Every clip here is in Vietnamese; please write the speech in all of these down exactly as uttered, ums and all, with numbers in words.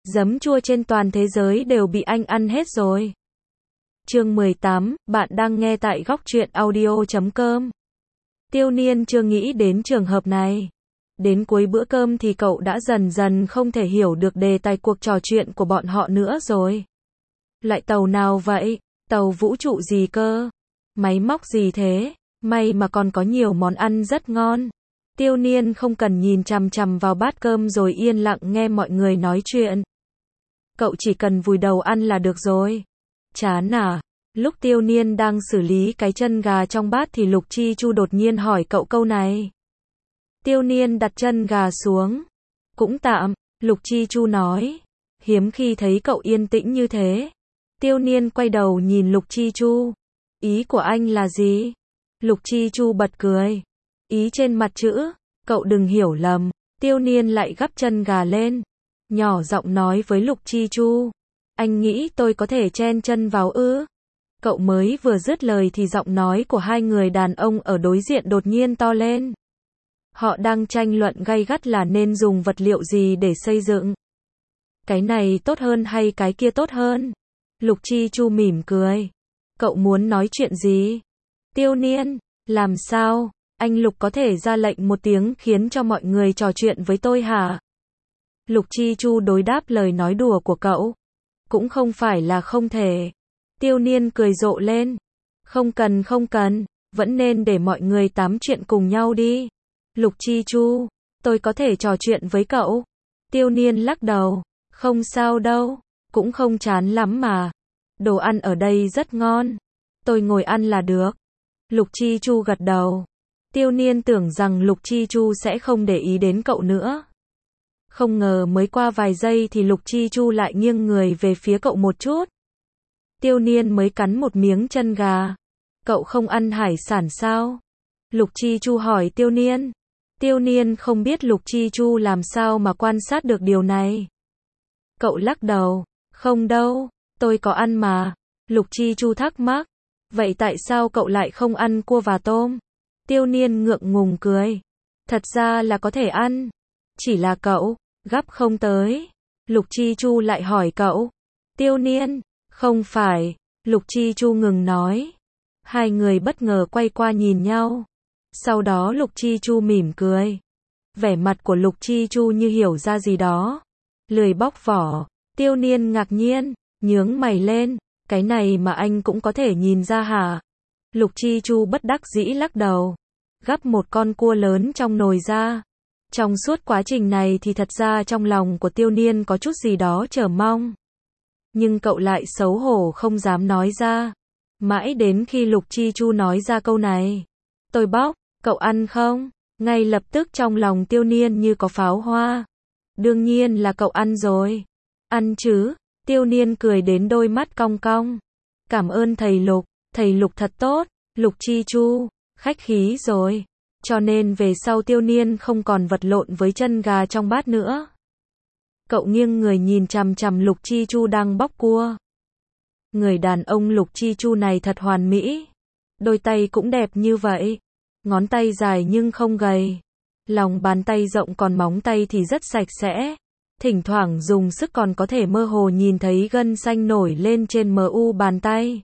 Giấm chua trên toàn thế giới đều bị anh ăn hết rồi. Chương mười tám, bạn đang nghe tại góc truyện audio chấm com. Tiêu Niên chưa nghĩ đến trường hợp này. Đến cuối bữa cơm thì cậu đã dần dần không thể hiểu được đề tài cuộc trò chuyện của bọn họ nữa rồi. Loại tàu nào vậy? Tàu vũ trụ gì cơ? Máy móc gì thế? May mà còn có nhiều món ăn rất ngon. Tiêu Niên không cần nhìn chằm chằm vào bát cơm rồi yên lặng nghe mọi người nói chuyện. Cậu chỉ cần vùi đầu ăn là được rồi. Chán à? Lúc Tiêu Niên đang xử lý cái chân gà trong bát thì Lục Chi Chu đột nhiên hỏi cậu câu này. Tiêu Niên đặt chân gà xuống. Cũng tạm, Lục Chi Chu nói. Hiếm khi thấy cậu yên tĩnh như thế. Tiêu Niên quay đầu nhìn Lục Chi Chu. Ý của anh là gì? Lục Chi Chu bật cười. Ý trên mặt chữ, cậu đừng hiểu lầm. Tiêu Niên lại gắp chân gà lên. Nhỏ giọng nói với Lục Chi Chu. Anh nghĩ tôi có thể chen chân vào ư? Cậu mới vừa dứt lời thì giọng nói của hai người đàn ông ở đối diện đột nhiên to lên. Họ đang tranh luận gay gắt là nên dùng vật liệu gì để xây dựng. Cái này tốt hơn hay cái kia tốt hơn? Lục Chi Chu mỉm cười. Cậu muốn nói chuyện gì? Tiêu Niên, làm sao? Anh Lục có thể ra lệnh một tiếng khiến cho mọi người trò chuyện với tôi hả? Lục Chi Chu đối đáp lời nói đùa của cậu. Cũng không phải là không thể. Tiêu Niên cười rộ lên. Không cần không cần, vẫn nên để mọi người tám chuyện cùng nhau đi. Lục Chi Chu, tôi có thể trò chuyện với cậu. Tiêu Niên lắc đầu. Không sao đâu, cũng không chán lắm mà. Đồ ăn ở đây rất ngon. Tôi ngồi ăn là được. Lục Chi Chu gật đầu. Tiêu Niên tưởng rằng Lục Chi Chu sẽ không để ý đến cậu nữa. Không ngờ mới qua vài giây thì Lục Chi Chu lại nghiêng người về phía cậu một chút. Tiêu Niên mới cắn một miếng chân gà. Cậu không ăn hải sản sao? Lục Chi Chu hỏi Tiêu Niên. Tiêu Niên không biết Lục Chi Chu làm sao mà quan sát được điều này. Cậu lắc đầu. Không đâu, tôi có ăn mà. Lục Chi Chu thắc mắc. Vậy tại sao cậu lại không ăn cua và tôm? Tiêu Niên ngượng ngùng cười. Thật ra là có thể ăn. Chỉ là cậu gắp không tới. Lục Chi Chu lại hỏi cậu. Tiêu Niên, không phải. Lục Chi Chu ngừng nói. Hai người bất ngờ quay qua nhìn nhau. Sau đó Lục Chi Chu mỉm cười. Vẻ mặt của Lục Chi Chu như hiểu ra gì đó. Lười bóc vỏ. Tiêu Niên ngạc nhiên, nhướng mày lên. Cái này mà anh cũng có thể nhìn ra hả? Lục Chi Chu bất đắc dĩ lắc đầu. Gắp một con cua lớn trong nồi ra. Trong suốt quá trình này thì thật ra trong lòng của Tiêu Niên có chút gì đó chờ mong. Nhưng cậu lại xấu hổ không dám nói ra. Mãi đến khi Lục Chi Chu nói ra câu này. Tôi bóc, cậu ăn không? Ngay lập tức trong lòng Tiêu Niên như có pháo hoa. Đương nhiên là cậu ăn rồi. Ăn chứ? Tiêu Niên cười đến đôi mắt cong cong. Cảm ơn thầy Lục, thầy Lục thật tốt. Lục Chi Chu, khách khí rồi. Cho nên về sau Tiêu Niên không còn vật lộn với chân gà trong bát nữa. Cậu nghiêng người nhìn chằm chằm Lục Chi Chu đang bóc cua. Người đàn ông Lục Chi Chu này thật hoàn mỹ. Đôi tay cũng đẹp như vậy. Ngón tay dài nhưng không gầy. Lòng bàn tay rộng còn móng tay thì rất sạch sẽ. Thỉnh thoảng dùng sức còn có thể mơ hồ nhìn thấy gân xanh nổi lên trên mu bàn tay.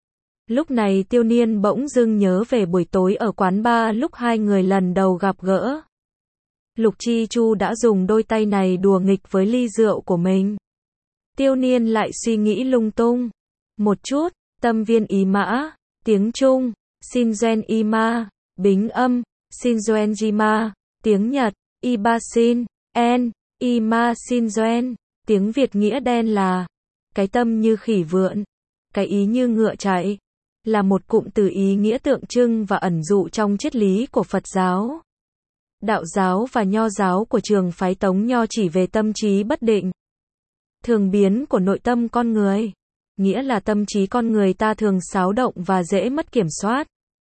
Lúc này Tiêu Niên bỗng dưng nhớ về buổi tối ở quán bar lúc hai người lần đầu gặp gỡ. Lục Chi Chu đã dùng đôi tay này đùa nghịch với ly rượu của mình. Tiêu Niên lại suy nghĩ lung tung. Một chút, tâm viên ý mã, tiếng Trung, Shinzen Ima, bính âm, Shinzen Jima, tiếng Nhật, Ibasin, En, Ima Shinzen, tiếng Việt nghĩa đen là cái tâm như khỉ vượn, cái ý như ngựa chạy. Là một cụm từ ý nghĩa tượng trưng và ẩn dụ trong triết lý của Phật giáo, Đạo giáo và Nho giáo của trường phái Tống Nho chỉ về tâm trí bất định, thường biến của nội tâm con người, nghĩa là tâm trí con người ta thường xáo động và dễ mất kiểm soát.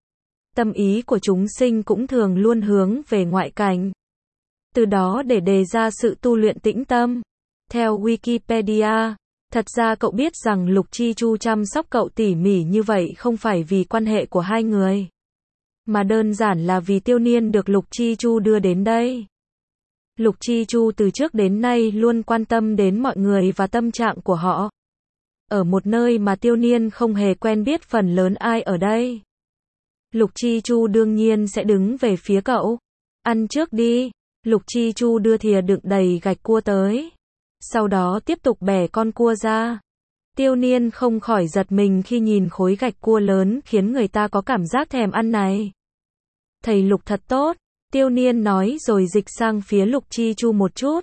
Tâm ý của chúng sinh cũng thường luôn hướng về ngoại cảnh. Từ đó để đề ra sự tu luyện tĩnh tâm. Theo Wikipedia, thật ra cậu biết rằng Lục Chi Chu chăm sóc cậu tỉ mỉ như vậy không phải vì quan hệ của hai người, mà đơn giản là vì Tiêu Niên được Lục Chi Chu đưa đến đây. Lục Chi Chu từ trước đến nay luôn quan tâm đến mọi người và tâm trạng của họ. Ở một nơi mà Tiêu Niên không hề quen biết phần lớn ai ở đây. Lục Chi Chu đương nhiên sẽ đứng về phía cậu. Ăn trước đi. Lục Chi Chu đưa thìa đựng đầy gạch cua tới. Sau đó tiếp tục bẻ con cua ra. Tiêu Niên không khỏi giật mình khi nhìn khối gạch cua lớn khiến người ta có cảm giác thèm ăn này. Thầy Lục thật tốt. Tiêu Niên nói rồi dịch sang phía Lục Chi Chu một chút.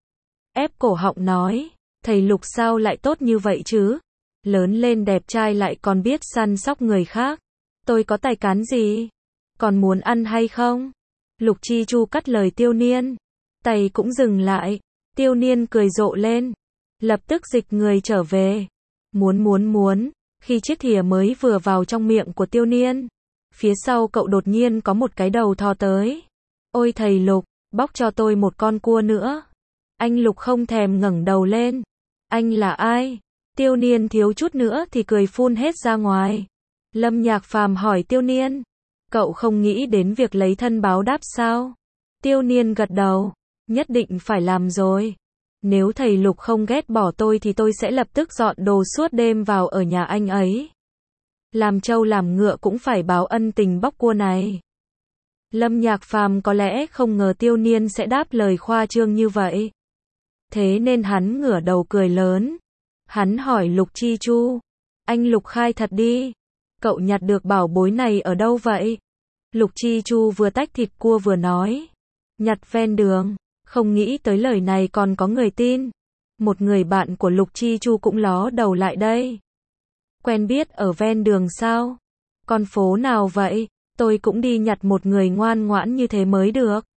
Ép cổ họng nói. Thầy Lục sao lại tốt như vậy chứ? Lớn lên đẹp trai lại còn biết săn sóc người khác. Tôi có tài cán gì? Còn muốn ăn hay không? Lục Chi Chu cắt lời Tiêu Niên. Tay cũng dừng lại. Tiêu Niên cười rộ lên. Lập tức dịch người trở về. Muốn muốn muốn. Khi chiếc thìa mới vừa vào trong miệng của Tiêu Niên. Phía sau cậu đột nhiên có một cái đầu thò tới. Ôi thầy Lục, bóc cho tôi một con cua nữa. Anh Lục không thèm ngẩng đầu lên. Anh là ai? Tiêu Niên thiếu chút nữa thì cười phun hết ra ngoài. Lâm Nhạc Phàm hỏi Tiêu Niên. Cậu không nghĩ đến việc lấy thân báo đáp sao? Tiêu Niên gật đầu. Nhất định phải làm rồi. Nếu thầy Lục không ghét bỏ tôi thì tôi sẽ lập tức dọn đồ suốt đêm vào ở nhà anh ấy. Làm trâu làm ngựa cũng phải báo ân tình bóc cua này. Lâm Nhạc Phàm có lẽ không ngờ Tiêu Niên sẽ đáp lời khoa trương như vậy. Thế nên hắn ngửa đầu cười lớn. Hắn hỏi Lục Chi Chu. Anh Lục khai thật đi. Cậu nhặt được bảo bối này ở đâu vậy? Lục Chi Chu vừa tách thịt cua vừa nói. Nhặt ven đường. Không nghĩ tới lời này còn có người tin. Một người bạn của Lục Chi Chu cũng ló đầu lại đây. Quen biết ở ven đường sao? Con phố nào vậy? Tôi cũng đi nhặt một người ngoan ngoãn như thế mới được.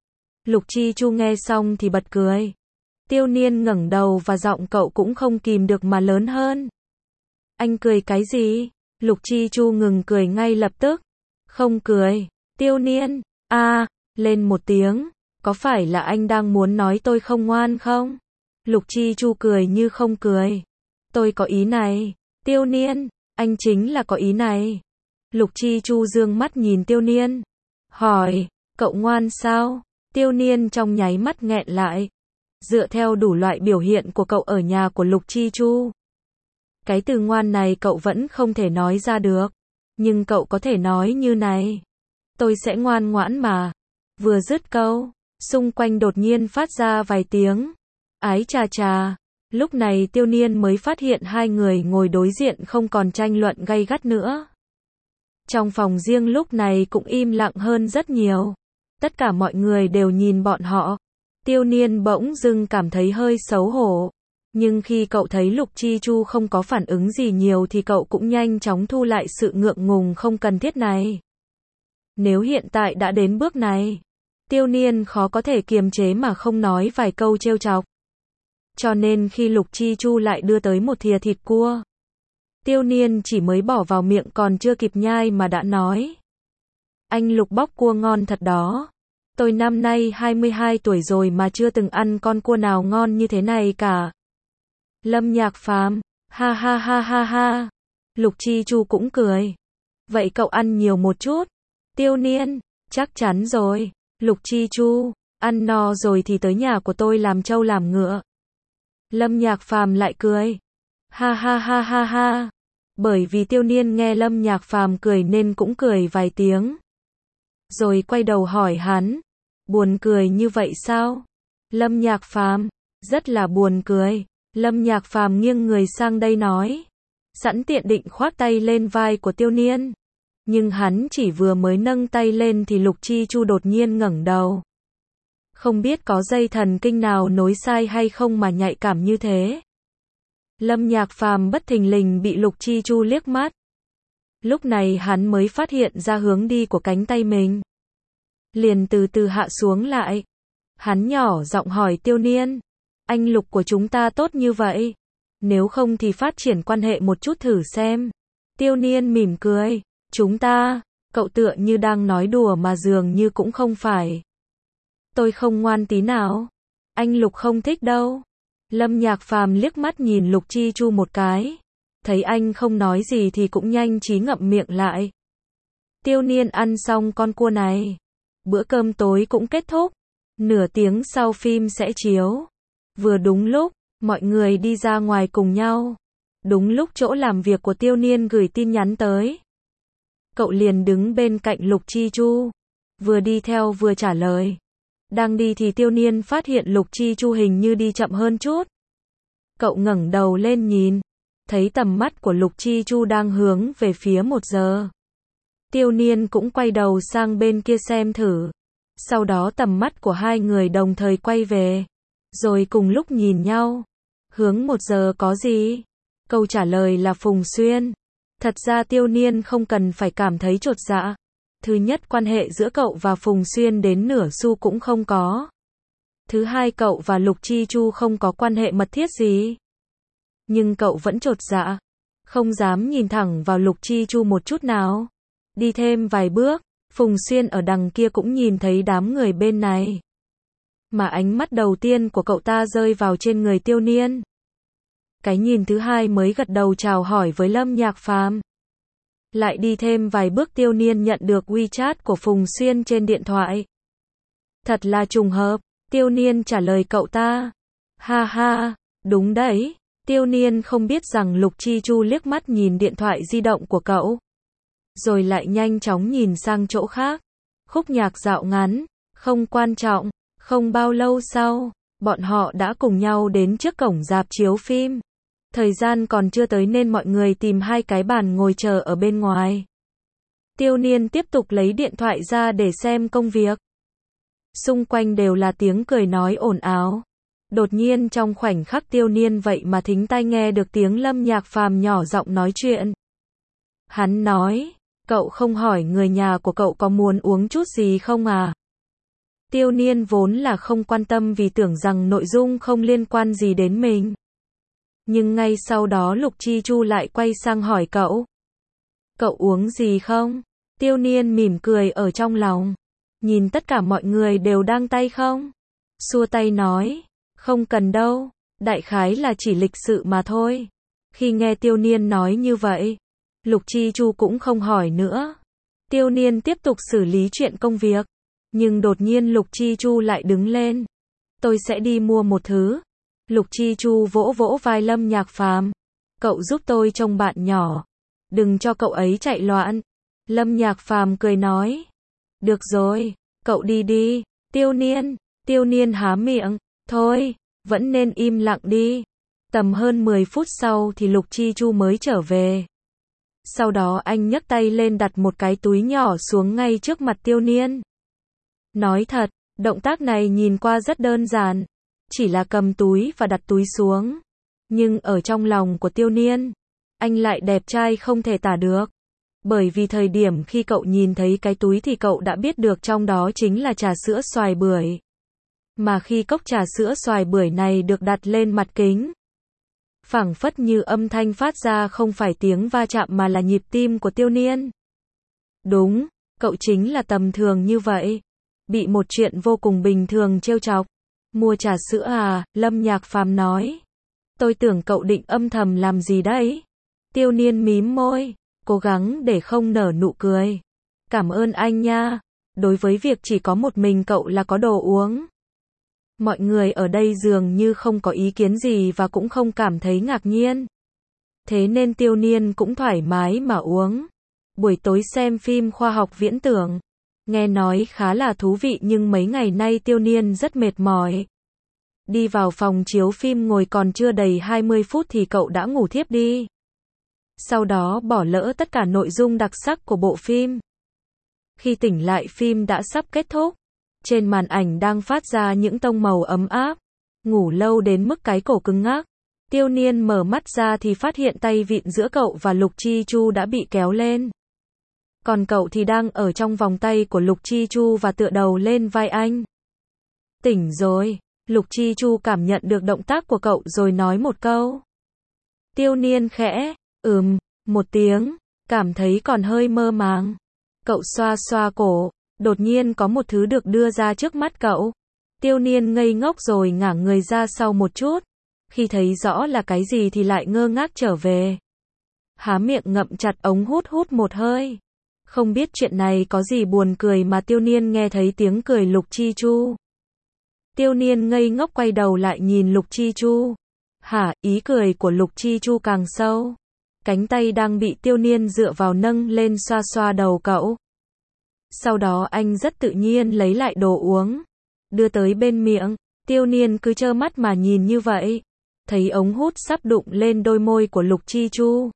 Lục Chi Chu nghe xong thì bật cười. Tiêu Niên ngẩng đầu và giọng cậu cũng không kìm được mà lớn hơn. Anh cười cái gì? Lục Chi Chu ngừng cười ngay lập tức. Không cười. Tiêu Niên, a à, lên một tiếng. Có phải là anh đang muốn nói tôi không ngoan không? Lục Chi Chu cười như không cười. Tôi có ý này. Tiêu Niên, anh chính là có ý này. Lục Chi Chu dương mắt nhìn Tiêu Niên. Hỏi, cậu ngoan sao? Tiêu Niên trong nháy mắt nghẹn lại. Dựa theo đủ loại biểu hiện của cậu ở nhà của Lục Chi Chu. Cái từ ngoan này cậu vẫn không thể nói ra được. Nhưng cậu có thể nói như này. Tôi sẽ ngoan ngoãn mà. Vừa dứt câu, xung quanh đột nhiên phát ra vài tiếng. Ái chà chà. Lúc này Tiêu Niên mới phát hiện hai người ngồi đối diện không còn tranh luận gay gắt nữa. Trong phòng riêng lúc này cũng im lặng hơn rất nhiều. Tất cả mọi người đều nhìn bọn họ. Tiêu Niên bỗng dưng cảm thấy hơi xấu hổ. Nhưng khi cậu thấy Lục Chi Chu không có phản ứng gì nhiều thì cậu cũng nhanh chóng thu lại sự ngượng ngùng không cần thiết này. Nếu hiện tại đã đến bước này, Tiêu Niên khó có thể kiềm chế mà không nói vài câu trêu chọc. Cho nên khi Lục Chi Chu lại đưa tới một thìa thịt cua, Tiêu Niên chỉ mới bỏ vào miệng còn chưa kịp nhai mà đã nói. Anh Lục bóc cua ngon thật đó. Tôi năm nay hai mươi hai tuổi rồi mà chưa từng ăn con cua nào ngon như thế này cả. Lâm Nhạc Phàm, ha ha ha ha ha. Lục Chi Chu cũng cười. Vậy cậu ăn nhiều một chút. Tiêu Niên, chắc chắn rồi. Lục Chi Chu, ăn no rồi thì tới nhà của tôi làm trâu làm ngựa. Lâm Nhạc Phàm lại cười. Ha ha ha ha ha. Bởi vì Tiêu Niên nghe Lâm Nhạc Phàm cười nên cũng cười vài tiếng. Rồi quay đầu hỏi hắn. Buồn cười như vậy sao? Lâm Nhạc Phàm, rất là buồn cười. Lâm Nhạc Phàm nghiêng người sang đây nói. Sẵn tiện định khoác tay lên vai của Tiêu Niên. Nhưng hắn chỉ vừa mới nâng tay lên thì Lục Chi Chu đột nhiên ngẩng đầu. Không biết có dây thần kinh nào nối sai hay không mà nhạy cảm như thế. Lâm Nhạc Phàm bất thình lình bị Lục Chi Chu liếc mắt. Lúc này hắn mới phát hiện ra hướng đi của cánh tay mình. Liền từ từ hạ xuống lại. Hắn nhỏ giọng hỏi Tiêu Niên. Anh Lục của chúng ta tốt như vậy. Nếu không thì phát triển quan hệ một chút thử xem. Tiêu Niên mỉm cười. Chúng ta, cậu tựa như đang nói đùa mà dường như cũng không phải. Tôi không ngoan tí nào. Anh Lục không thích đâu. Lâm Nhạc Phàm liếc mắt nhìn Lục Chi Chu một cái. Thấy anh không nói gì thì cũng nhanh trí ngậm miệng lại. Tiêu Niên ăn xong con cua này. Bữa cơm tối cũng kết thúc. Nửa tiếng sau phim sẽ chiếu. Vừa đúng lúc, mọi người đi ra ngoài cùng nhau. Đúng lúc chỗ làm việc của Tiêu Niên gửi tin nhắn tới. Cậu liền đứng bên cạnh Lục Chi Chu. Vừa đi theo vừa trả lời. Đang đi thì Tiêu Niên phát hiện Lục Chi Chu hình như đi chậm hơn chút. Cậu ngẩng đầu lên nhìn. Thấy tầm mắt của Lục Chi Chu đang hướng về phía một giờ. Tiêu Niên cũng quay đầu sang bên kia xem thử. Sau đó tầm mắt của hai người đồng thời quay về. Rồi cùng lúc nhìn nhau. Hướng một giờ có gì? Câu trả lời là Phùng Xuyên. Thật ra Tiêu Niên không cần phải cảm thấy chột dạ. Thứ nhất, quan hệ giữa cậu và Phùng Xuyên đến nửa xu cũng không có. Thứ hai, cậu và Lục Chi Chu không có quan hệ mật thiết gì. Nhưng cậu vẫn chột dạ. Không dám nhìn thẳng vào Lục Chi Chu một chút nào. Đi thêm vài bước, Phùng Xuyên ở đằng kia cũng nhìn thấy đám người bên này. Mà ánh mắt đầu tiên của cậu ta rơi vào trên người Tiêu Niên. Cái nhìn thứ hai mới gật đầu chào hỏi với Lâm Nhạc Phàm. Lại đi thêm vài bước Tiêu Niên nhận được WeChat của Phùng Xuyên trên điện thoại. Thật là trùng hợp, Tiêu Niên trả lời cậu ta. Ha ha, đúng đấy. Tiêu Niên không biết rằng Lục Chi Chu liếc mắt nhìn điện thoại di động của cậu. Rồi lại nhanh chóng nhìn sang chỗ khác. Khúc nhạc dạo ngắn, không quan trọng. Không bao lâu sau, bọn họ đã cùng nhau đến trước cổng rạp chiếu phim. Thời gian còn chưa tới nên mọi người tìm hai cái bàn ngồi chờ ở bên ngoài. Tiêu Niên tiếp tục lấy điện thoại ra để xem công việc. Xung quanh đều là tiếng cười nói ồn ào. Đột nhiên trong khoảnh khắc Tiêu Niên vậy mà thính tai nghe được tiếng Lâm Nhạc Phàm nhỏ giọng nói chuyện. Hắn nói, cậu không hỏi người nhà của cậu có muốn uống chút gì không à? Tiêu Niên vốn là không quan tâm vì tưởng rằng nội dung không liên quan gì đến mình. Nhưng ngay sau đó Lục Chi Chu lại quay sang hỏi cậu. Cậu uống gì không? Tiêu Niên mỉm cười ở trong lòng. Nhìn tất cả mọi người đều đang tay không? Xua tay nói. Không cần đâu. Đại khái là chỉ lịch sự mà thôi. Khi nghe Tiêu Niên nói như vậy, Lục Chi Chu cũng không hỏi nữa. Tiêu Niên tiếp tục xử lý chuyện công việc. Nhưng đột nhiên Lục Chi Chu lại đứng lên. Tôi sẽ đi mua một thứ. Lục Chi Chu vỗ vỗ vai Lâm Nhạc Phàm. Cậu giúp tôi trông bạn nhỏ. Đừng cho cậu ấy chạy loạn. Lâm Nhạc Phàm cười nói. Được rồi, cậu đi đi. Tiêu Niên. Tiêu Niên há miệng. Thôi, vẫn nên im lặng đi. Tầm hơn mười phút sau thì Lục Chi Chu mới trở về. Sau đó anh nhấc tay lên đặt một cái túi nhỏ xuống ngay trước mặt Tiêu Niên. Nói thật, động tác này nhìn qua rất đơn giản. Chỉ là cầm túi và đặt túi xuống. Nhưng ở trong lòng của Tiêu Niên, anh lại đẹp trai không thể tả được. Bởi vì thời điểm khi cậu nhìn thấy cái túi thì cậu đã biết được trong đó chính là trà sữa xoài bưởi. Mà khi cốc trà sữa xoài bưởi này được đặt lên mặt kính, phảng phất như âm thanh phát ra không phải tiếng va chạm mà là nhịp tim của Tiêu Niên. Đúng, cậu chính là tầm thường như vậy. Bị một chuyện vô cùng bình thường trêu chọc. Mua trà sữa à, Lâm Nhạc Phàm nói. Tôi tưởng cậu định âm thầm làm gì đấy. Tiêu Niên mím môi, cố gắng để không nở nụ cười. Cảm ơn anh nha. Đối với việc chỉ có một mình cậu là có đồ uống. Mọi người ở đây dường như không có ý kiến gì và cũng không cảm thấy ngạc nhiên. Thế nên Tiêu Niên cũng thoải mái mà uống. Buổi tối xem phim khoa học viễn tưởng. Nghe nói khá là thú vị nhưng mấy ngày nay Tiêu Niên rất mệt mỏi. Đi vào phòng chiếu phim ngồi còn chưa đầy hai mươi phút thì cậu đã ngủ thiếp đi. Sau đó bỏ lỡ tất cả nội dung đặc sắc của bộ phim. Khi tỉnh lại phim đã sắp kết thúc. Trên màn ảnh đang phát ra những tông màu ấm áp. Ngủ lâu đến mức cái cổ cứng ngắc. Tiêu Niên mở mắt ra thì phát hiện tay vịn giữa cậu và Lục Chi Chu đã bị kéo lên. Còn cậu thì đang ở trong vòng tay của Lục Chi Chu và tựa đầu lên vai anh. Tỉnh rồi. Lục Chi Chu cảm nhận được động tác của cậu rồi nói một câu. Tiêu Niên khẽ, ừm, một tiếng, cảm thấy còn hơi mơ màng. Cậu xoa xoa cổ, đột nhiên có một thứ được đưa ra trước mắt cậu. Tiêu Niên ngây ngốc rồi ngả người ra sau một chút. Khi thấy rõ là cái gì thì lại ngơ ngác trở về. Há miệng ngậm chặt ống hút hút một hơi. Không biết chuyện này có gì buồn cười mà Tiêu Niên nghe thấy tiếng cười Lục Chi Chu. Tiêu Niên ngây ngốc quay đầu lại nhìn Lục Chi Chu. Hả, ý cười của Lục Chi Chu càng sâu. Cánh tay đang bị Tiêu Niên dựa vào nâng lên xoa xoa đầu cậu. Sau đó anh rất tự nhiên lấy lại đồ uống, đưa tới bên miệng. Tiêu Niên cứ trơ mắt mà nhìn như vậy. Thấy ống hút sắp đụng lên đôi môi của Lục Chi Chu,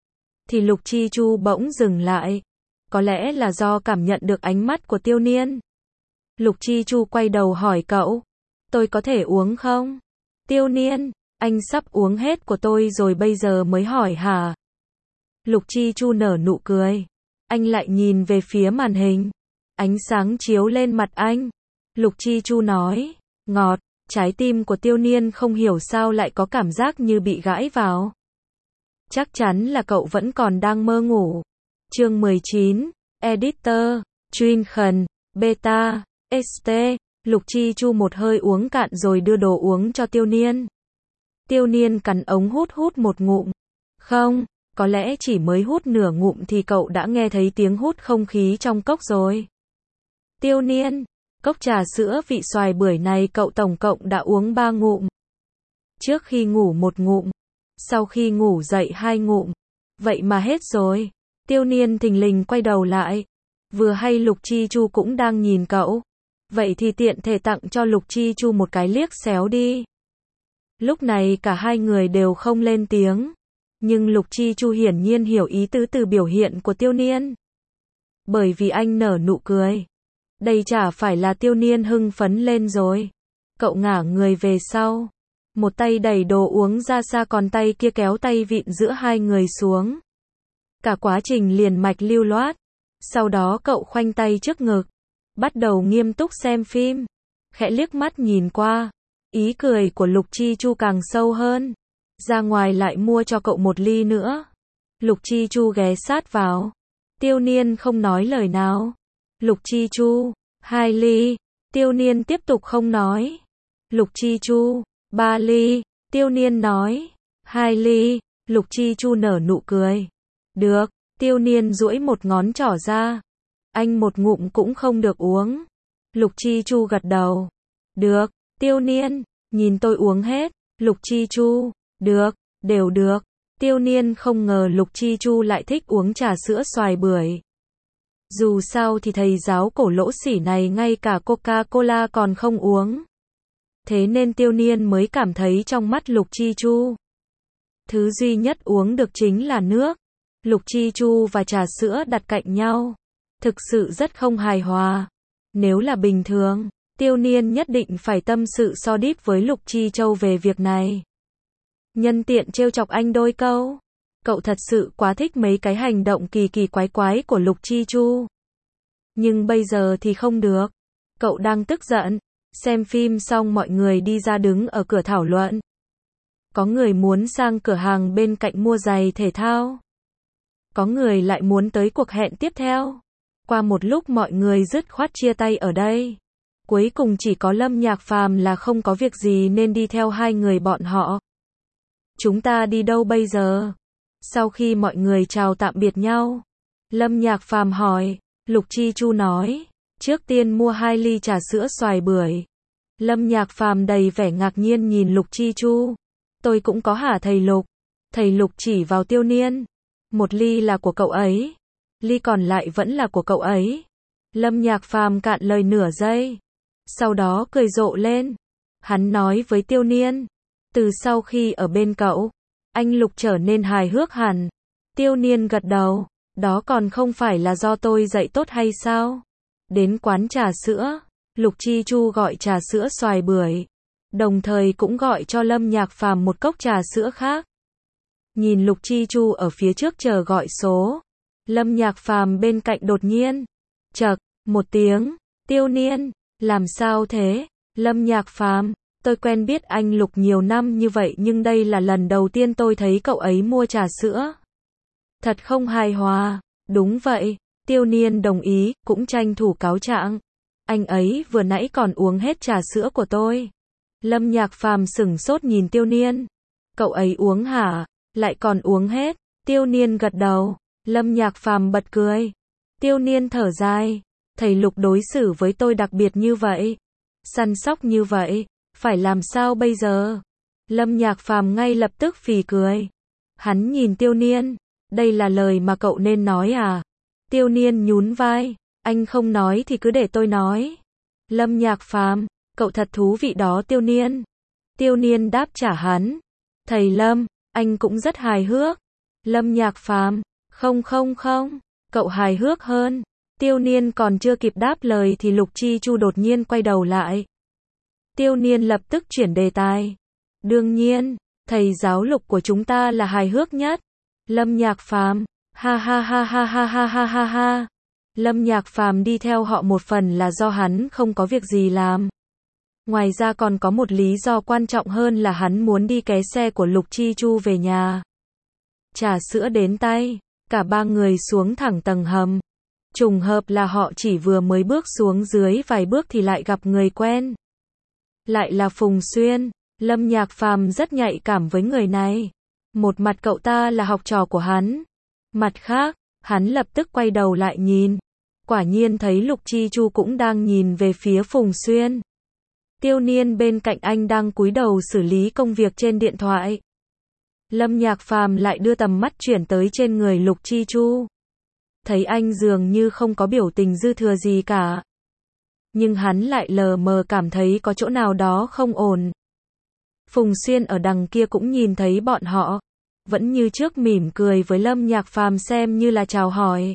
thì Lục Chi Chu bỗng dừng lại. Có lẽ là do cảm nhận được ánh mắt của Tiêu Niên. Lục Chi Chu quay đầu hỏi cậu, tôi có thể uống không? Tiêu Niên, anh sắp uống hết của tôi rồi bây giờ mới hỏi hả? Lục Chi Chu nở nụ cười. Anh lại nhìn về phía màn hình. Ánh sáng chiếu lên mặt anh. Lục Chi Chu nói, ngọt. Trái tim của Tiêu Niên không hiểu sao lại có cảm giác như bị gãi vào. Chắc chắn là cậu vẫn còn đang mơ ngủ. Chương mười chín, Editor, Chuyên Khẩn, Beta, ét tê. Lục Chi Chu một hơi uống cạn rồi đưa đồ uống cho Tiêu Niên. Tiêu Niên cắn ống hút hút một ngụm. Không, có lẽ chỉ mới hút nửa ngụm thì cậu đã nghe thấy tiếng hút không khí trong cốc rồi. Tiêu Niên, cốc trà sữa vị xoài bưởi này cậu tổng cộng đã uống ba ngụm. Trước khi ngủ một ngụm, sau khi ngủ dậy hai ngụm. Vậy mà hết rồi. Tiêu Niên thình lình quay đầu lại. Vừa hay Lục Chi Chu cũng đang nhìn cậu. Vậy thì tiện thể tặng cho Lục Chi Chu một cái liếc xéo đi. Lúc này cả hai người đều không lên tiếng. Nhưng Lục Chi Chu hiển nhiên hiểu ý tứ từ biểu hiện của Tiêu Niên. Bởi vì anh nở nụ cười. Đây chả phải là Tiêu Niên hưng phấn lên rồi. Cậu ngả người về sau. Một tay đẩy đồ uống ra xa còn tay kia kéo tay vịn giữa hai người xuống. Cả quá trình liền mạch lưu loát. Sau đó cậu khoanh tay trước ngực. Bắt đầu nghiêm túc xem phim. Khẽ liếc mắt nhìn qua. Ý cười của Lục Chi Chu càng sâu hơn. Ra ngoài lại mua cho cậu một ly nữa. Lục Chi Chu ghé sát vào. Tiêu Niên không nói lời nào. Lục Chi Chu, hai ly. Tiêu Niên tiếp tục không nói. Lục Chi Chu, ba ly. Tiêu Niên nói, hai ly. Lục Chi Chu nở nụ cười. Được. Tiêu Niên duỗi một ngón trỏ ra. Anh một ngụm cũng không được uống. Lục Chi Chu gật đầu. Được. Tiêu Niên, nhìn tôi uống hết. Lục Chi Chu, được, đều được. Tiêu Niên không ngờ Lục Chi Chu lại thích uống trà sữa xoài bưởi. Dù sao thì thầy giáo cổ lỗ sỉ này ngay cả Coca-Cola còn không uống. Thế nên Tiêu Niên mới cảm thấy trong mắt Lục Chi Chu, thứ duy nhất uống được chính là nước. Lục Chi Chu và trà sữa đặt cạnh nhau. Thực sự rất không hài hòa. Nếu là bình thường, Tiêu Niên nhất định phải tâm sự so đít với Lục Chi Châu về việc này. Nhân tiện trêu chọc anh đôi câu. Cậu thật sự quá thích mấy cái hành động kỳ kỳ quái quái của Lục Chi Chu. Nhưng bây giờ thì không được. Cậu đang tức giận. Xem phim xong mọi người đi ra đứng ở cửa thảo luận. Có người muốn sang cửa hàng bên cạnh mua giày thể thao. Có người lại muốn tới cuộc hẹn tiếp theo. Qua một lúc mọi người dứt khoát chia tay ở đây. Cuối cùng chỉ có Lâm Nhạc Phàm là không có việc gì nên đi theo hai người bọn họ. Chúng ta đi đâu bây giờ? Sau khi mọi người chào tạm biệt nhau, Lâm Nhạc Phàm hỏi. Lục Chi Chu nói, trước tiên mua hai ly trà sữa xoài bưởi. Lâm Nhạc Phàm đầy vẻ ngạc nhiên nhìn Lục Chi Chu. Tôi cũng có hả thầy Lục? Thầy Lục chỉ vào Tiêu Niên. Một ly là của cậu ấy. Ly còn lại vẫn là của cậu ấy. Lâm Nhạc Phàm cạn lời nửa giây. Sau đó cười rộ lên. Hắn nói với Tiêu Niên. Từ sau khi ở bên cậu, anh Lục trở nên hài hước hẳn. Tiêu Niên gật đầu. Đó còn không phải là do tôi dạy tốt hay sao? Đến quán trà sữa, Lục Chi Chu gọi trà sữa xoài bưởi. Đồng thời cũng gọi cho Lâm Nhạc Phàm một cốc trà sữa khác. Nhìn Lục Chi Chu ở phía trước chờ gọi số. Lâm Nhạc Phàm bên cạnh đột nhiên. Chậc, một tiếng. Tiêu Niên, làm sao thế? Lâm Nhạc Phàm, tôi quen biết anh Lục nhiều năm như vậy nhưng đây là lần đầu tiên tôi thấy cậu ấy mua trà sữa. Thật không hài hòa. Đúng vậy. Tiêu Niên đồng ý, cũng tranh thủ cáo trạng. Anh ấy vừa nãy còn uống hết trà sữa của tôi. Lâm Nhạc Phàm sửng sốt nhìn Tiêu Niên. Cậu ấy uống hả? Lại còn uống hết. Tiêu Niên gật đầu. Lâm Nhạc Phàm bật cười. Tiêu Niên thở dài. Thầy Lục đối xử với tôi đặc biệt như vậy. Săn sóc như vậy, phải làm sao bây giờ? Lâm Nhạc Phàm ngay lập tức phì cười. Hắn nhìn Tiêu Niên, đây là lời mà cậu nên nói à? Tiêu Niên nhún vai, anh không nói thì cứ để tôi nói. Lâm Nhạc Phàm, cậu thật thú vị đó Tiêu Niên. Tiêu Niên đáp trả hắn, thầy Lâm, anh cũng rất hài hước. Lâm Nhạc Phàm, không không không, cậu hài hước hơn. Tiêu Niên còn chưa kịp đáp lời thì Lục Chi Chu đột nhiên quay đầu lại. Tiêu Niên lập tức chuyển đề tài. Đương nhiên, thầy giáo Lục của chúng ta là hài hước nhất. Lâm Nhạc Phàm, ha ha ha ha ha ha ha ha ha. Lâm Nhạc Phàm đi theo họ một phần là do hắn không có việc gì làm. Ngoài ra còn có một lý do quan trọng hơn là hắn muốn đi ké xe của Lục Chi Chu về nhà. Trà sữa đến tay, cả ba người xuống thẳng tầng hầm. Trùng hợp là họ chỉ vừa mới bước xuống dưới vài bước thì lại gặp người quen. Lại là Phùng Xuyên. Lâm Nhạc Phàm rất nhạy cảm với người này. Một mặt cậu ta là học trò của hắn. Mặt khác, hắn lập tức quay đầu lại nhìn. Quả nhiên thấy Lục Chi Chu cũng đang nhìn về phía Phùng Xuyên. Tiêu Niên bên cạnh anh đang cúi đầu xử lý công việc trên điện thoại. Lâm Nhạc Phàm lại đưa tầm mắt chuyển tới trên người Lục Chi Chu. Thấy anh dường như không có biểu tình dư thừa gì cả. Nhưng hắn lại lờ mờ cảm thấy có chỗ nào đó không ổn. Phùng Xuyên ở đằng kia cũng nhìn thấy bọn họ. Vẫn như trước mỉm cười với Lâm Nhạc Phàm xem như là chào hỏi.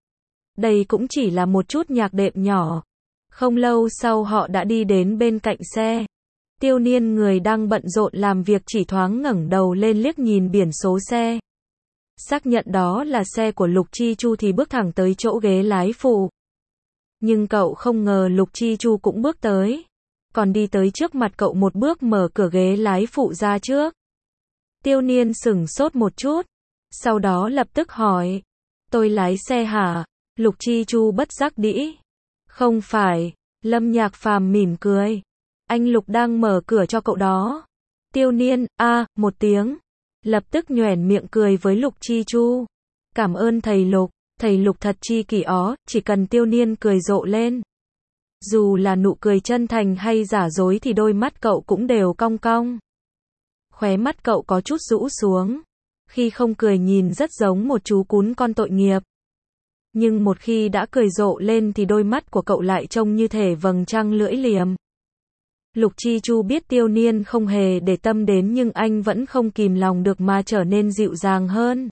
Đây cũng chỉ là một chút nhạc đệm nhỏ. Không lâu sau họ đã đi đến bên cạnh xe. Tiêu Niên người đang bận rộn làm việc chỉ thoáng ngẩng đầu lên liếc nhìn biển số xe. Xác nhận đó là xe của Lục Chi Chu thì bước thẳng tới chỗ ghế lái phụ. Nhưng cậu không ngờ Lục Chi Chu cũng bước tới. Còn đi tới trước mặt cậu một bước mở cửa ghế lái phụ ra trước. Tiêu Niên sửng sốt một chút. Sau đó lập tức hỏi. Tôi lái xe hả? Lục Chi Chu bất giác đĩ. Không phải. Lâm Nhạc Phàm mỉm cười. Anh Lục đang mở cửa cho cậu đó. Tiêu Niên, a, à, một tiếng. Lập tức nhoẻn miệng cười với Lục Chi Chu. Cảm ơn thầy Lục. Thầy Lục thật chi kỷ ó, chỉ cần Tiêu Niên cười rộ lên. Dù là nụ cười chân thành hay giả dối thì đôi mắt cậu cũng đều cong cong. Khóe mắt cậu có chút rũ xuống. Khi không cười nhìn rất giống một chú cún con tội nghiệp. Nhưng một khi đã cười rộ lên thì đôi mắt của cậu lại trông như thể vầng trăng lưỡi liềm. Lục Chi Chu biết Tiêu Niên không hề để tâm đến nhưng anh vẫn không kìm lòng được mà trở nên dịu dàng hơn.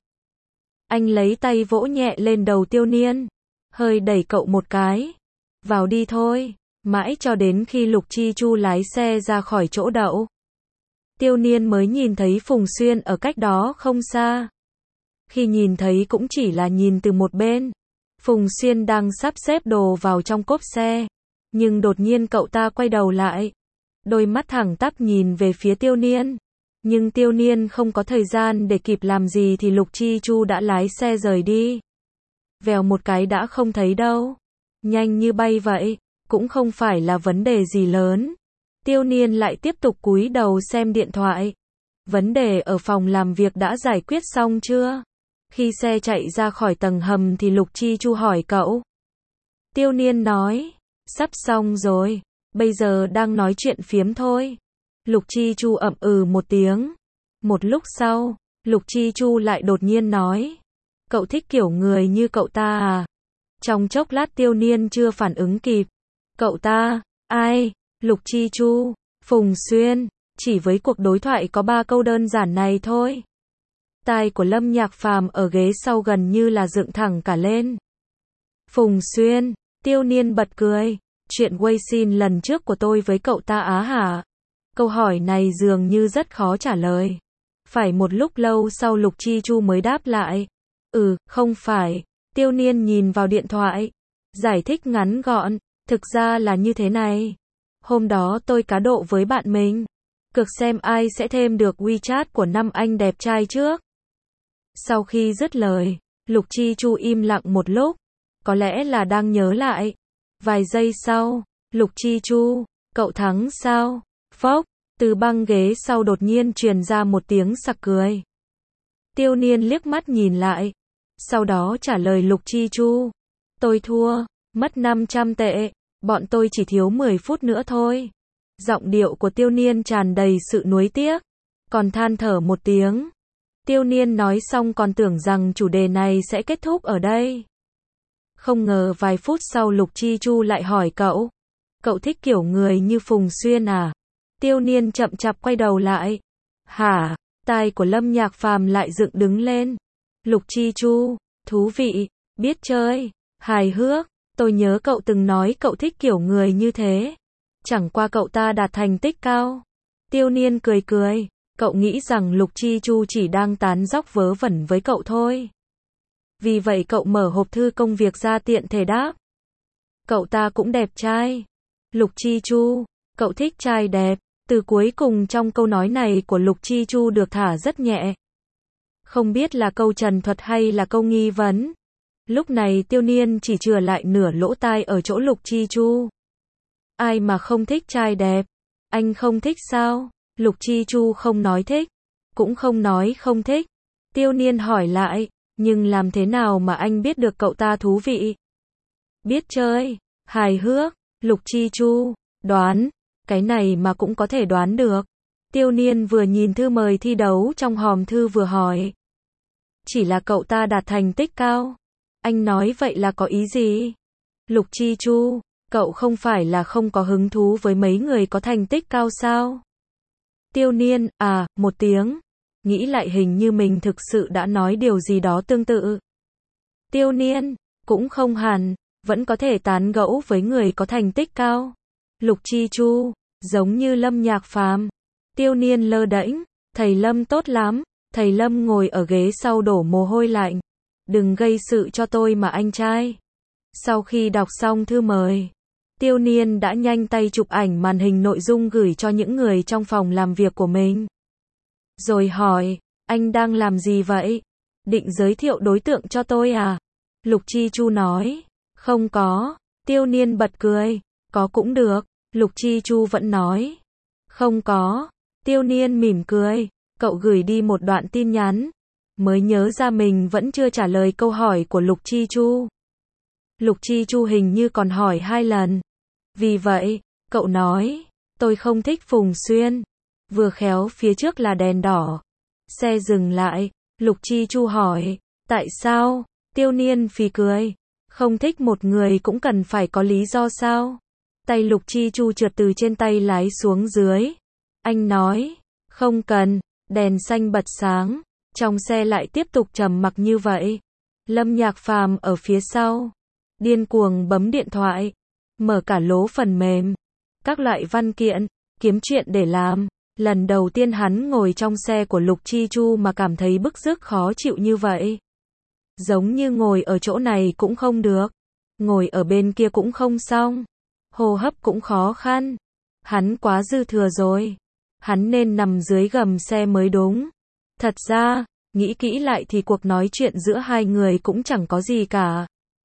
Anh lấy tay vỗ nhẹ lên đầu Tiêu Niên. Hơi đẩy cậu một cái. Vào đi thôi. Mãi cho đến khi Lục Chi Chu lái xe ra khỏi chỗ đậu. Tiêu Niên mới nhìn thấy Phùng Xuyên ở cách đó không xa. Khi nhìn thấy cũng chỉ là nhìn từ một bên. Phùng Xuyên đang sắp xếp đồ vào trong cốp xe. Nhưng đột nhiên cậu ta quay đầu lại. Đôi mắt thẳng tắp nhìn về phía Tiêu Niên. Nhưng Tiêu Niên không có thời gian để kịp làm gì thì Lục Chi Chu đã lái xe rời đi. Vèo một cái đã không thấy đâu. Nhanh như bay vậy, cũng không phải là vấn đề gì lớn. Tiêu Niên lại tiếp tục cúi đầu xem điện thoại. Vấn đề ở phòng làm việc đã giải quyết xong chưa? Khi xe chạy ra khỏi tầng hầm thì Lục Chi Chu hỏi cậu. Tiêu Niên nói, sắp xong rồi, bây giờ đang nói chuyện phiếm thôi. Lục Chi Chu ậm ừ một tiếng. Một lúc sau, Lục Chi Chu lại đột nhiên nói, cậu thích kiểu người như cậu ta à? Trong chốc lát Tiêu Niên chưa phản ứng kịp. Cậu ta, ai? Lục Chi Chu, Phùng Xuyên, chỉ với cuộc đối thoại có ba câu đơn giản này thôi. Tai của Lâm Nhạc Phàm ở ghế sau gần như là dựng thẳng cả lên. Phùng Xuyên, Tiêu Niên bật cười. Chuyện quay xin lần trước của tôi với cậu ta á hả? Câu hỏi này dường như rất khó trả lời. Phải một lúc lâu sau Lục Chi Chu mới đáp lại. Ừ, không phải. Tiêu Niên nhìn vào điện thoại. Giải thích ngắn gọn. Thực ra là như thế này. Hôm đó tôi cá độ với bạn mình. Cược xem ai sẽ thêm được WeChat của năm anh đẹp trai trước. Sau khi dứt lời, Lục Chi Chu im lặng một lúc. Có lẽ là đang nhớ lại. Vài giây sau, Lục Chi Chu, cậu thắng sao? Phốc, từ băng ghế sau đột nhiên truyền ra một tiếng sặc cười. Tiêu Niên liếc mắt nhìn lại. Sau đó trả lời Lục Chi Chu. Tôi thua, mất năm trăm tệ. Bọn tôi chỉ thiếu mười phút nữa thôi. Giọng điệu của Tiêu Niên tràn đầy sự nuối tiếc, còn than thở một tiếng. Tiêu Niên nói xong còn tưởng rằng chủ đề này sẽ kết thúc ở đây. Không ngờ vài phút sau Lục Chi Chu lại hỏi cậu. Cậu thích kiểu người như Phùng Xuyên à? Tiêu Niên chậm chạp quay đầu lại. Hả? Tai của Lâm Nhạc Phàm lại dựng đứng lên. Lục Chi Chu, thú vị, biết chơi, hài hước. Tôi nhớ cậu từng nói cậu thích kiểu người như thế. Chẳng qua cậu ta đạt thành tích cao. Tiêu Niên cười cười. Cậu nghĩ rằng Lục Chi Chu chỉ đang tán dóc vớ vẩn với cậu thôi. Vì vậy cậu mở hộp thư công việc ra tiện thể đáp. Cậu ta cũng đẹp trai. Lục Chi Chu, cậu thích trai đẹp. Từ cuối cùng trong câu nói này của Lục Chi Chu được thả rất nhẹ. Không biết là câu trần thuật hay là câu nghi vấn. Lúc này Tiêu Niên chỉ chừa lại nửa lỗ tai ở chỗ Lục Chi Chu. Ai mà không thích trai đẹp? Anh không thích sao? Lục Chi Chu không nói thích, cũng không nói không thích. Tiêu Niên hỏi lại, nhưng làm thế nào mà anh biết được cậu ta thú vị? Biết chơi, hài hước. Lục Chi Chu, đoán, cái này mà cũng có thể đoán được. Tiêu Niên vừa nhìn thư mời thi đấu trong hòm thư vừa hỏi. Chỉ là cậu ta đạt thành tích cao. Anh nói vậy là có ý gì? Lục Chi Chu, cậu không phải là không có hứng thú với mấy người có thành tích cao sao? Tiêu Niên, à, một tiếng. Nghĩ lại hình như mình thực sự đã nói điều gì đó tương tự. Tiêu Niên, cũng không hẳn, vẫn có thể tán gẫu với người có thành tích cao. Lục Chi Chu, giống như Lâm Nhạc Phàm. Tiêu Niên lơ đễnh, thầy Lâm tốt lắm. Thầy Lâm ngồi ở ghế sau đổ mồ hôi lạnh. Đừng gây sự cho tôi mà anh trai. Sau khi đọc xong thư mời, Tiêu Niên đã nhanh tay chụp ảnh màn hình nội dung gửi cho những người trong phòng làm việc của mình. Rồi hỏi, anh đang làm gì vậy? Định giới thiệu đối tượng cho tôi à? Lục Chi Chu nói, không có. Tiêu Niên bật cười, có cũng được. Lục Chi Chu vẫn nói, không có. Tiêu Niên mỉm cười, cậu gửi đi một đoạn tin nhắn. Mới nhớ ra mình vẫn chưa trả lời câu hỏi của Lục Chi Chu. Lục Chi Chu hình như còn hỏi hai lần. Vì vậy, cậu nói, tôi không thích Phùng Xuyên. Vừa khéo phía trước là đèn đỏ. Xe dừng lại, Lục Chi Chu hỏi, tại sao? Tiêu Niên phì cười, không thích một người cũng cần phải có lý do sao? Tay Lục Chi Chu trượt từ trên tay lái xuống dưới. Anh nói, không cần. Đèn xanh bật sáng. Trong xe lại tiếp tục trầm mặc như vậy. Lâm Nhạc Phàm ở phía sau, điên cuồng bấm điện thoại, mở cả lố phần mềm, các loại văn kiện, kiếm chuyện để làm. Lần đầu tiên hắn ngồi trong xe của Lục Chi Chu mà cảm thấy bức rứt khó chịu như vậy. Giống như ngồi ở chỗ này cũng không được, ngồi ở bên kia cũng không xong, hô hấp cũng khó khăn. Hắn quá dư thừa rồi. Hắn nên nằm dưới gầm xe mới đúng. Thật ra, nghĩ kỹ lại thì cuộc nói chuyện giữa hai người cũng chẳng có gì cả.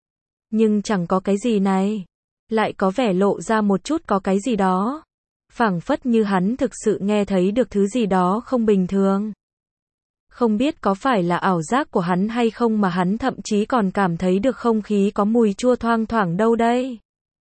Nhưng chẳng có cái gì này, lại có vẻ lộ ra một chút có cái gì đó. Phảng phất như hắn thực sự nghe thấy được thứ gì đó không bình thường. Không biết có phải là ảo giác của hắn hay không mà hắn thậm chí còn cảm thấy được không khí có mùi chua thoang thoảng đâu đây.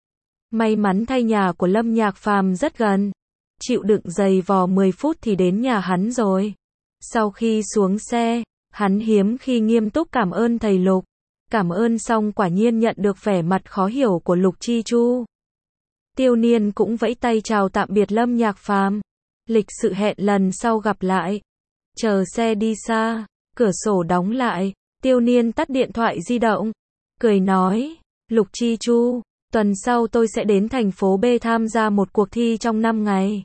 May mắn thay nhà của Lâm Nhạc Phàm rất gần. Chịu đựng giày vò mười phút thì đến nhà hắn rồi. Sau khi xuống xe, hắn hiếm khi nghiêm túc cảm ơn thầy Lục. Cảm ơn xong quả nhiên nhận được vẻ mặt khó hiểu của Lục Chi Chu. Tiêu Niên cũng vẫy tay chào tạm biệt Lâm Nhạc Phàm. Lịch sự hẹn lần sau gặp lại. Chờ xe đi xa, cửa sổ đóng lại, Tiêu Niên tắt điện thoại di động. Cười nói, Lục Chi Chu, tuần sau tôi sẽ đến thành phố B tham gia một cuộc thi trong năm ngày.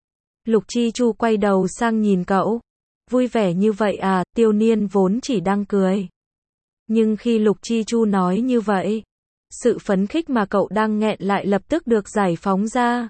Lục Chi Chu quay đầu sang nhìn cậu. Vui vẻ như vậy à? Tiêu Niên vốn chỉ đang cười. Nhưng khi Lục Chi Chu nói như vậy, sự phấn khích mà cậu đang nghẹn lại lập tức được giải phóng ra.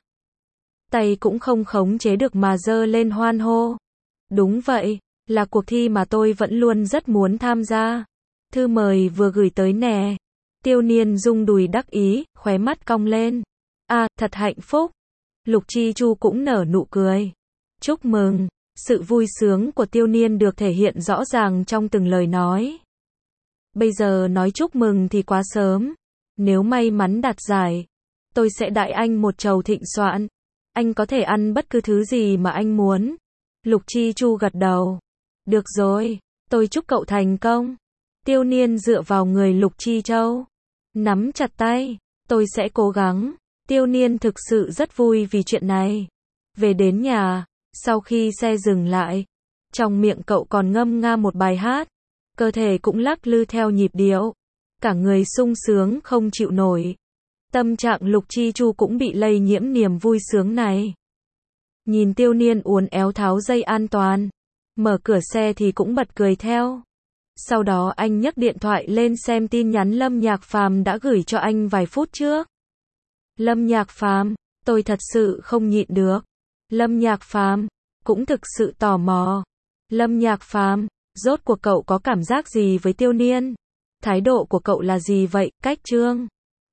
Tay cũng không khống chế được mà giơ lên hoan hô. Đúng vậy, là cuộc thi mà tôi vẫn luôn rất muốn tham gia. Thư mời vừa gửi tới nè. Tiêu Niên rung đùi đắc ý, khóe mắt cong lên. À, thật hạnh phúc. Lục Chi Chu cũng nở nụ cười. Chúc mừng. Sự vui sướng của Tiêu Niên được thể hiện rõ ràng trong từng lời nói. Bây giờ nói chúc mừng thì quá sớm. Nếu may mắn đạt giải, tôi sẽ đãi anh một chầu thịnh soạn. Anh có thể ăn bất cứ thứ gì mà anh muốn. Lục Chi Chu gật đầu. Được rồi, tôi chúc cậu thành công. Tiêu Niên dựa vào người Lục Chi Châu, nắm chặt tay. Tôi sẽ cố gắng. Tiêu Niên thực sự rất vui vì chuyện này. Về đến nhà, sau khi xe dừng lại, trong miệng cậu còn ngâm nga một bài hát, cơ thể cũng lắc lư theo nhịp điệu, cả người sung sướng không chịu nổi. Tâm trạng Lục Chi Chu cũng bị lây nhiễm niềm vui sướng này. Nhìn Tiêu Niên uốn éo tháo dây an toàn, mở cửa xe thì cũng bật cười theo. Sau đó anh nhấc điện thoại lên xem tin nhắn Lâm Nhạc Phàm đã gửi cho anh vài phút trước. Lâm Nhạc Phàm, tôi thật sự không nhịn được. Lâm Nhạc Phàm cũng thực sự tò mò. Lâm Nhạc Phàm, rốt cuộc cậu có cảm giác gì với Tiêu Niên? Thái độ của cậu là gì vậy? Cách Trương